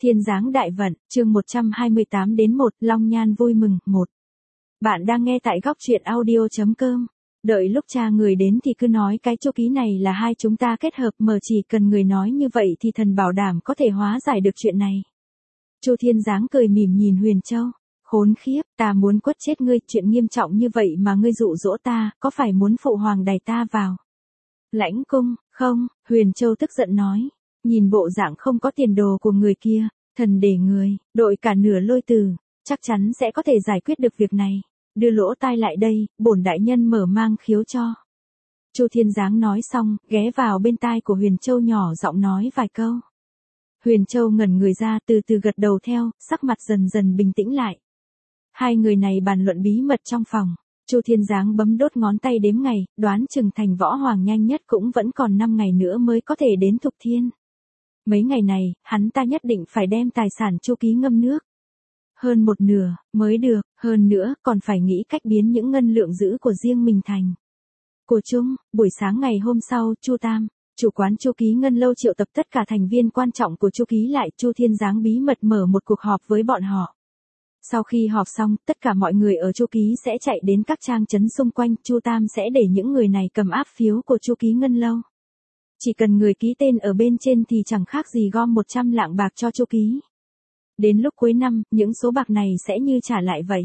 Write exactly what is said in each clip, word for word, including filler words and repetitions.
Thiên Giáng Đại Vận, chương một trăm hai mươi tám đến một, Long Nhan vui mừng, một. Bạn đang nghe tại góc truyện audio chấm com. Đợi lúc cha người đến thì cứ nói cái chu ký này là hai chúng ta kết hợp, mà chỉ cần người nói như vậy thì thần bảo đảm có thể hóa giải được chuyện này. Chu Thiên Giáng cười mỉm nhìn Huyền Châu. Khốn khiếp, ta muốn quất chết ngươi, chuyện nghiêm trọng như vậy mà ngươi dụ dỗ ta, có phải muốn phụ hoàng đày ta vào lãnh cung, không? Huyền Châu tức giận nói. Nhìn bộ dạng không có tiền đồ của người kia, thần để người, đội cả nửa lôi từ, chắc chắn sẽ có thể giải quyết được việc này. Đưa lỗ tai lại đây, bổn đại nhân mở mang khiếu cho. Chu Thiên Giáng nói xong, ghé vào bên tai của Huyền Châu nhỏ giọng nói vài câu. Huyền Châu ngẩn người ra, từ từ gật đầu theo, sắc mặt dần dần bình tĩnh lại. Hai người này bàn luận bí mật trong phòng. Chu Thiên Giáng bấm đốt ngón tay đếm ngày, đoán chừng thành võ hoàng nhanh nhất cũng vẫn còn năm ngày nữa mới có thể đến Thục Thiên. Mấy ngày này, hắn ta nhất định phải đem tài sản chu ký ngâm nước. Hơn một nửa, mới được, hơn nữa, còn phải nghĩ cách biến những ngân lượng giữ của riêng mình thành của chung. Buổi sáng ngày hôm sau, Chu Tam, chủ quán chu ký ngân lâu triệu tập tất cả thành viên quan trọng của chu ký lại. Chu Thiên Giáng bí mật mở một cuộc họp với bọn họ. Sau khi họp xong, tất cả mọi người ở chu ký sẽ chạy đến các trang trấn xung quanh. Chu Tam sẽ để những người này cầm áp phiếu của chu ký ngân lâu. Chỉ cần người ký tên ở bên trên thì chẳng khác gì gom một trăm lạng bạc cho chu ký. Đến lúc cuối năm, những số bạc này sẽ như trả lại vậy.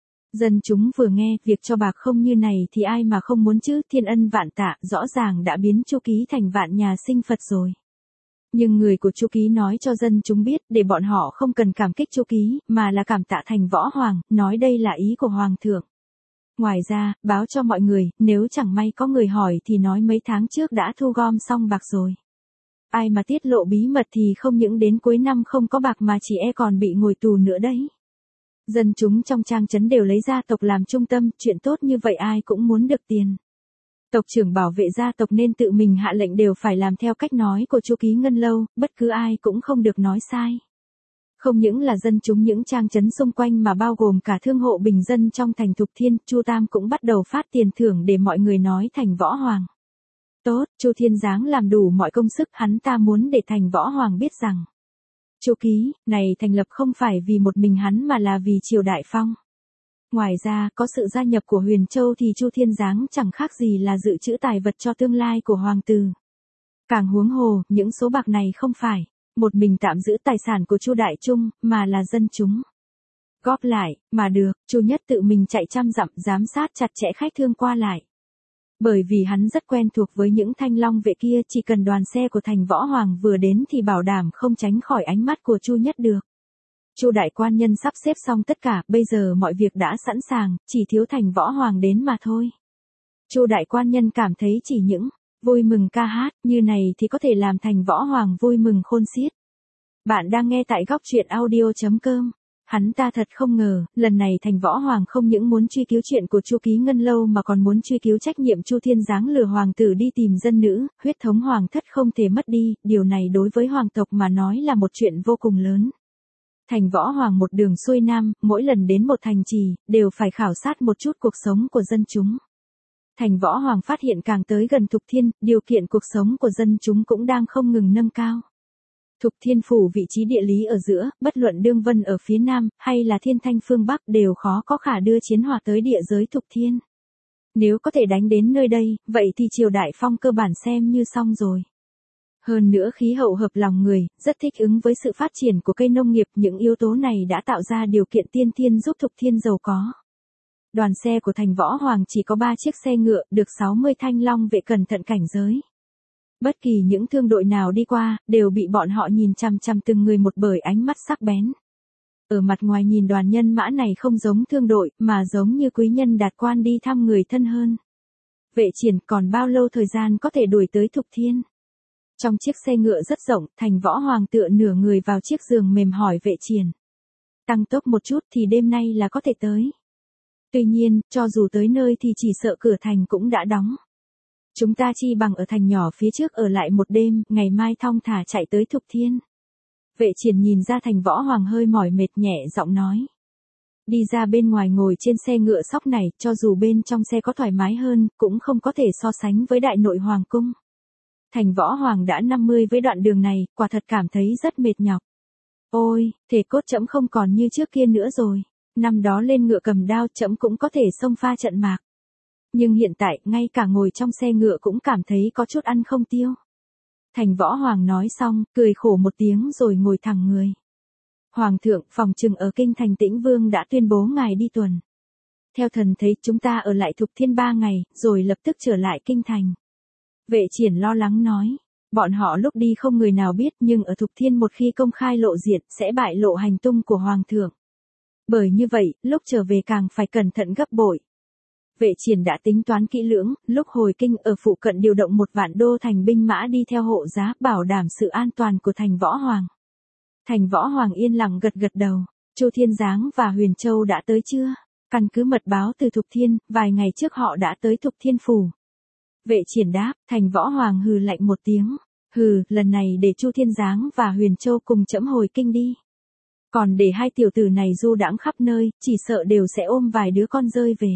Dân chúng vừa nghe, việc cho bạc không như này thì ai mà không muốn chứ, thiên ân vạn tạ, rõ ràng đã biến chu ký thành vạn nhà sinh Phật rồi. Nhưng người của chu ký nói cho dân chúng biết, để bọn họ không cần cảm kích chu ký, mà là cảm tạ thành võ hoàng, nói đây là ý của hoàng thượng. Ngoài ra, báo cho mọi người, nếu chẳng may có người hỏi thì nói mấy tháng trước đã thu gom xong bạc rồi. Ai mà tiết lộ bí mật thì không những đến cuối năm không có bạc mà chỉ e còn bị ngồi tù nữa đấy. Dân chúng trong trang trấn đều lấy gia tộc làm trung tâm, chuyện tốt như vậy ai cũng muốn được tiền. Tộc trưởng bảo vệ gia tộc nên tự mình hạ lệnh đều phải làm theo cách nói của chu ký ngân lâu, bất cứ ai cũng không được nói sai. Không những là dân chúng những trang trấn xung quanh mà bao gồm cả thương hộ bình dân trong thành Thục Thiên, Chu Tam cũng bắt đầu phát tiền thưởng để mọi người nói thành võ hoàng. Tốt, Chu Thiên Giáng làm đủ mọi công sức, hắn ta muốn để thành võ hoàng biết rằng chu ký này thành lập không phải vì một mình hắn mà là vì triều đại phong. Ngoài ra, có sự gia nhập của Huyền Châu thì Chu Thiên Giáng chẳng khác gì là dự trữ tài vật cho tương lai của hoàng tử. Càng huống hồ, những số bạc này không phải một mình tạm giữ tài sản của Chu Đại Trung, mà là dân chúng góp lại, mà được, Chu Nhất tự mình chạy trăm dặm giám sát chặt chẽ khách thương qua lại. Bởi vì hắn rất quen thuộc với những thanh long vệ kia, chỉ cần đoàn xe của thành võ hoàng vừa đến thì bảo đảm không tránh khỏi ánh mắt của Chu Nhất được. Chu đại quan nhân sắp xếp xong tất cả, bây giờ mọi việc đã sẵn sàng, chỉ thiếu thành võ hoàng đến mà thôi. Chu đại quan nhân cảm thấy chỉ những vui mừng ca hát như này thì có thể làm thành võ hoàng vui mừng khôn xiết. Bạn đang nghe tại góc truyện audio chấm com. Hắn ta thật không ngờ, lần này thành võ hoàng không những muốn truy cứu chuyện của chu ký ngân lâu mà còn muốn truy cứu trách nhiệm Chu Thiên Giáng lừa hoàng tử đi tìm dân nữ, huyết thống hoàng thất không thể mất đi, điều này đối với hoàng tộc mà nói là một chuyện vô cùng lớn. Thành võ hoàng một đường xuôi nam, mỗi lần đến một thành trì, đều phải khảo sát một chút cuộc sống của dân chúng. Thành võ hoàng phát hiện càng tới gần Thục Thiên, điều kiện cuộc sống của dân chúng cũng đang không ngừng nâng cao. Thục Thiên phủ vị trí địa lý ở giữa, bất luận Đương Vân ở phía nam, hay là Thiên Thanh phương Bắc đều khó có khả đưa chiến hỏa tới địa giới Thục Thiên. Nếu có thể đánh đến nơi đây, vậy thì triều đại phong cơ bản xem như xong rồi. Hơn nữa khí hậu hợp lòng người, rất thích ứng với sự phát triển của cây nông nghiệp, những yếu tố này đã tạo ra điều kiện tiên thiên giúp Thục Thiên giàu có. Đoàn xe của thành võ hoàng chỉ có ba chiếc xe ngựa, được sáu mươi thanh long vệ cẩn thận cảnh giới. Bất kỳ những thương đội nào đi qua, đều bị bọn họ nhìn chằm chằm từng người một bởi ánh mắt sắc bén. Ở mặt ngoài nhìn đoàn nhân mã này không giống thương đội, mà giống như quý nhân đạt quan đi thăm người thân hơn. Vệ Triển, còn bao lâu thời gian có thể đuổi tới Thục Thiên? Trong chiếc xe ngựa rất rộng, thành võ hoàng tựa nửa người vào chiếc giường mềm hỏi Vệ Triển. Tăng tốc một chút thì đêm nay là có thể tới. Tuy nhiên, cho dù tới nơi thì chỉ sợ cửa thành cũng đã đóng. Chúng ta chi bằng ở thành nhỏ phía trước ở lại một đêm, ngày mai thong thả chạy tới Thục Thiên. Vệ Triển nhìn ra thành võ hoàng hơi mỏi mệt nhẹ giọng nói. Đi ra bên ngoài ngồi trên xe ngựa sóc này, cho dù bên trong xe có thoải mái hơn, cũng không có thể so sánh với đại nội hoàng cung. Thành võ hoàng đã năm mươi với đoạn đường này, quả thật cảm thấy rất mệt nhọc. Ôi, thể cốt trẫm không còn như trước kia nữa rồi. Năm đó lên ngựa cầm đao trẫm cũng có thể xông pha trận mạc. Nhưng hiện tại, ngay cả ngồi trong xe ngựa cũng cảm thấy có chút ăn không tiêu. Thành Võ Hoàng nói xong, cười khổ một tiếng rồi ngồi thẳng người. Hoàng thượng, phòng trừng ở kinh thành Tĩnh Vương đã tuyên bố ngài đi tuần. Theo thần thấy chúng ta ở lại Thục Thiên ba ngày, rồi lập tức trở lại kinh thành. Vệ Triển lo lắng nói. Bọn họ lúc đi không người nào biết nhưng ở Thục Thiên một khi công khai lộ diện sẽ bại lộ hành tung của Hoàng thượng. Bởi như vậy, lúc trở về càng phải cẩn thận gấp bội. Vệ Triển đã tính toán kỹ lưỡng, lúc hồi kinh ở phụ cận điều động một vạn đô thành binh mã đi theo hộ giá bảo đảm sự an toàn của Thành Võ Hoàng. Thành Võ Hoàng yên lặng gật gật đầu. Chu Thiên Giáng và Huyền Châu đã tới chưa? Căn cứ mật báo từ Thục Thiên, vài ngày trước họ đã tới Thục Thiên Phủ. Vệ Triển đáp, Thành Võ Hoàng hừ lạnh một tiếng. Hừ, lần này để Chu Thiên Giáng và Huyền Châu cùng trẫm hồi kinh đi. Còn để hai tiểu tử này du đãng khắp nơi, chỉ sợ đều sẽ ôm vài đứa con rơi về.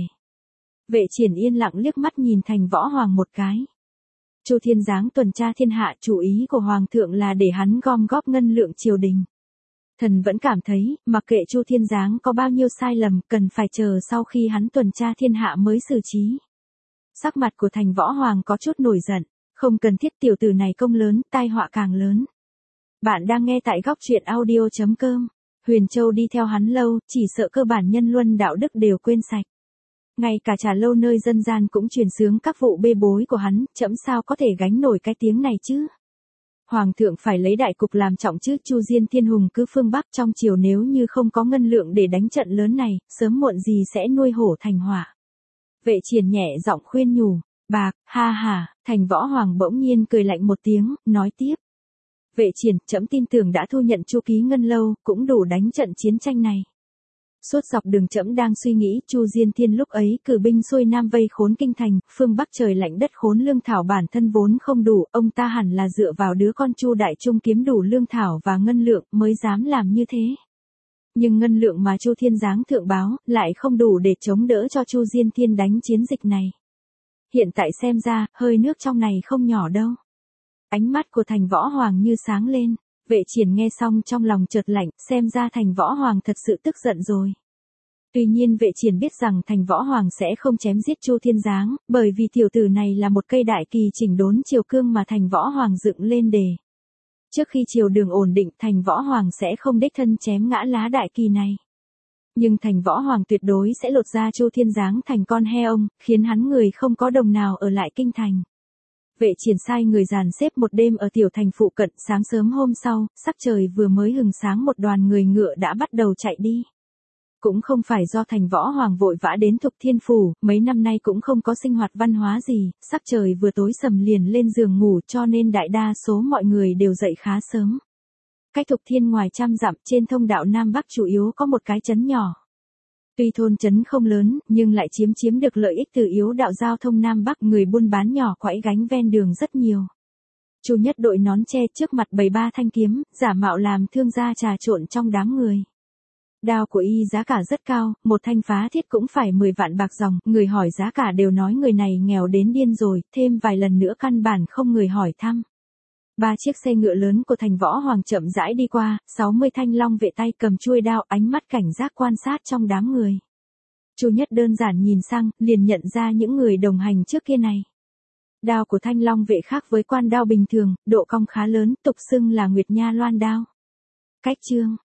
Vệ Triển yên lặng liếc mắt nhìn Thành Võ Hoàng một cái. Chu Thiên Giáng tuần tra thiên hạ, chủ ý của Hoàng thượng là để hắn gom góp ngân lượng triều đình. Thần vẫn cảm thấy, mặc kệ Chu Thiên Giáng có bao nhiêu sai lầm, cần phải chờ sau khi hắn tuần tra thiên hạ mới xử trí. Sắc mặt của Thành Võ Hoàng có chút nổi giận, không cần thiết tiểu tử này công lớn, tai họa càng lớn. Bạn đang nghe tại góc truyện audio chấm com. Huyền Châu đi theo hắn lâu, chỉ sợ cơ bản nhân luân đạo đức đều quên sạch. Ngay cả trà lâu nơi dân gian cũng truyền xướng các vụ bê bối của hắn, trẫm sao có thể gánh nổi cái tiếng này chứ. Hoàng thượng phải lấy đại cục làm trọng chứ. Chu Diên Thiên Hùng cứ phương Bắc trong triều, nếu như không có ngân lượng để đánh trận lớn này, sớm muộn gì sẽ nuôi hổ thành hỏa. Vệ Triển nhẹ giọng khuyên nhủ. Bạc, ha ha. Thành Võ Hoàng bỗng nhiên cười lạnh một tiếng, nói tiếp. Vệ Triển, trẫm tin tưởng đã thu nhận chu ký ngân lâu, cũng đủ đánh trận chiến tranh này. Suốt dọc đường trẫm đang suy nghĩ, Chu Diên Thiên lúc ấy cử binh xuôi nam vây khốn kinh thành, phương Bắc trời lạnh đất khốn, lương thảo bản thân vốn không đủ, ông ta hẳn là dựa vào đứa con Chu Đại Trung kiếm đủ lương thảo và ngân lượng mới dám làm như thế. Nhưng ngân lượng mà Chu Thiên Giáng thượng báo lại không đủ để chống đỡ cho Chu Diên Thiên đánh chiến dịch này. Hiện tại xem ra, hơi nước trong này không nhỏ đâu. Ánh mắt của Thành Võ Hoàng như sáng lên. Vệ Triển nghe xong trong lòng chợt lạnh, xem ra Thành Võ Hoàng thật sự tức giận rồi. Tuy nhiên Vệ Triển biết rằng Thành Võ Hoàng sẽ không chém giết Chu Thiên Giáng, bởi vì tiểu tử này là một cây đại kỳ chỉnh đốn triều cương mà Thành Võ Hoàng dựng lên đề. Trước khi triều đường ổn định, Thành Võ Hoàng sẽ không đích thân chém ngã lá đại kỳ này. Nhưng Thành Võ Hoàng tuyệt đối sẽ lột ra Chu Thiên Giáng thành con he ông, khiến hắn người không có đồng nào ở lại kinh thành. Vệ Triển sai người dàn xếp một đêm ở tiểu thành phụ cận, sáng sớm hôm sau, sắc trời vừa mới hừng sáng một đoàn người ngựa đã bắt đầu chạy đi. Cũng không phải do Thành Võ Hoàng vội vã đến Thục Thiên Phủ, mấy năm nay cũng không có sinh hoạt văn hóa gì, sắc trời vừa tối sầm liền lên giường ngủ cho nên đại đa số mọi người đều dậy khá sớm. Cách Thục Thiên ngoài trăm dặm trên thông đạo Nam Bắc chủ yếu có một cái trấn nhỏ. Tuy thôn trấn không lớn, nhưng lại chiếm chiếm được lợi ích từ yếu đạo giao thông Nam Bắc, người buôn bán nhỏ quẫy gánh ven đường rất nhiều. Chu Nhất đội nón che trước mặt bày ba thanh kiếm, giả mạo làm thương gia trà trộn trong đám người. Đao của y giá cả rất cao, một thanh phá thiết cũng phải mười vạn bạc dòng, người hỏi giá cả đều nói người này nghèo đến điên rồi, thêm vài lần nữa căn bản không người hỏi thăm. Ba chiếc xe ngựa lớn của Thành Võ Hoàng chậm rãi đi qua, sáu mươi thanh long vệ tay cầm chuôi đao, ánh mắt cảnh giác quan sát trong đám người. Chu Nhất đơn giản nhìn sang, liền nhận ra những người đồng hành trước kia này. Đao của thanh long vệ khác với quan đao bình thường, độ cong khá lớn, tục xưng là Nguyệt Nha Loan đao. Cách chương